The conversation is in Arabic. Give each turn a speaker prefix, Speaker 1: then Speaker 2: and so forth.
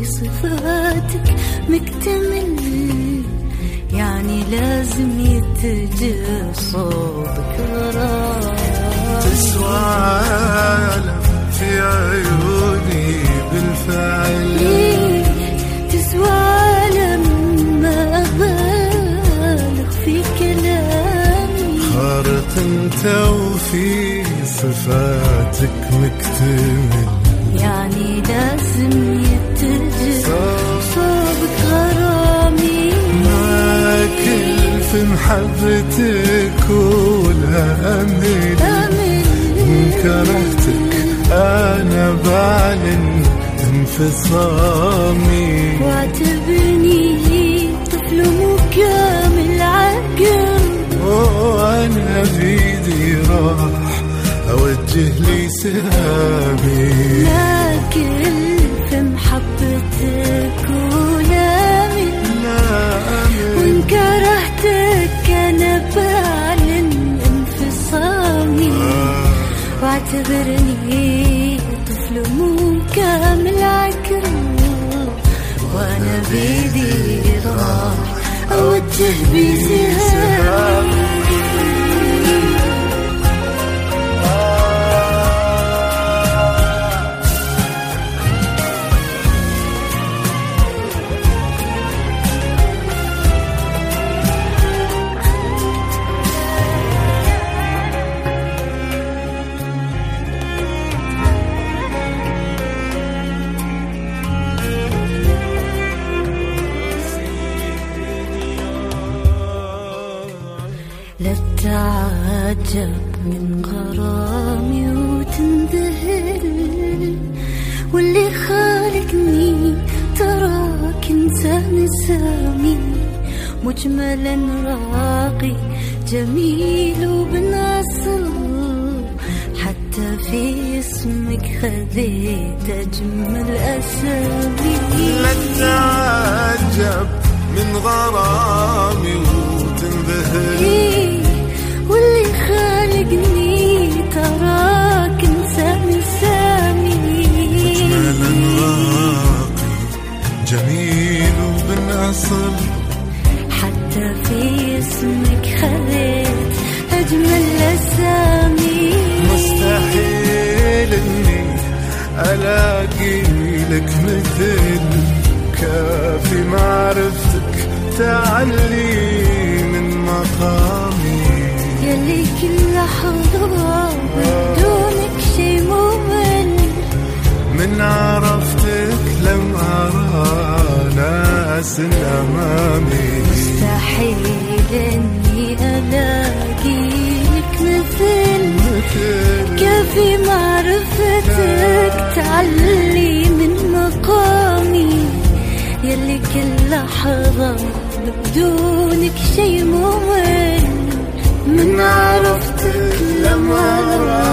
Speaker 1: في صفاتك مكتمل، يعني لازم يتجسدك غرام.
Speaker 2: تسوى عالم في عيوني بالفعل،
Speaker 1: تسوى لما أبالغ في كلامي.
Speaker 2: خارق انت وفي صفاتك مكتمل،
Speaker 1: يعني لازم يتجسدك غرامي.
Speaker 2: ما كل في محبتك ولا أمل، إن كرهتك أنا بعلن انفصامي.
Speaker 1: واعتبرني طفل مو كامل عقل،
Speaker 2: وأنا بيدي راح أوجه لي سهامي.
Speaker 1: لكن في محبتك ولا أمل، وإن كرهتك أنا بعلن انفصامي. واعتبرني طفل مو كامل عقل، وأنا بيدي راح أوجه بسهامي. لا تعجب من غرامي وتنذهل، واللي خالقني تراك إنسان سامي. مجملا راقي جميل وبن أصل، حتى في اسمك خذيت أجمل أسامي.
Speaker 2: لا تعجب من غرامي وتنذهل،
Speaker 1: واللي خالقني تراك إنسان سامي.
Speaker 2: مجملا راقي جميل وبن أصل،
Speaker 1: حتى في اسمك خذيت أجمل أسامي.
Speaker 2: مستحيل إني ألاقي لك مثل، كافي معرفتك تعلي من مقامي.
Speaker 1: يلي كل لحظة بدونك شي ممل،
Speaker 2: من عرفتك لم أرى ناس أمامي.
Speaker 1: مستحيل إني ألاقي لك مثل، كافي معرفتك تعلي من مقامي. يلي كل لحظة بدونك شي ممل، من عرفتك لم أرى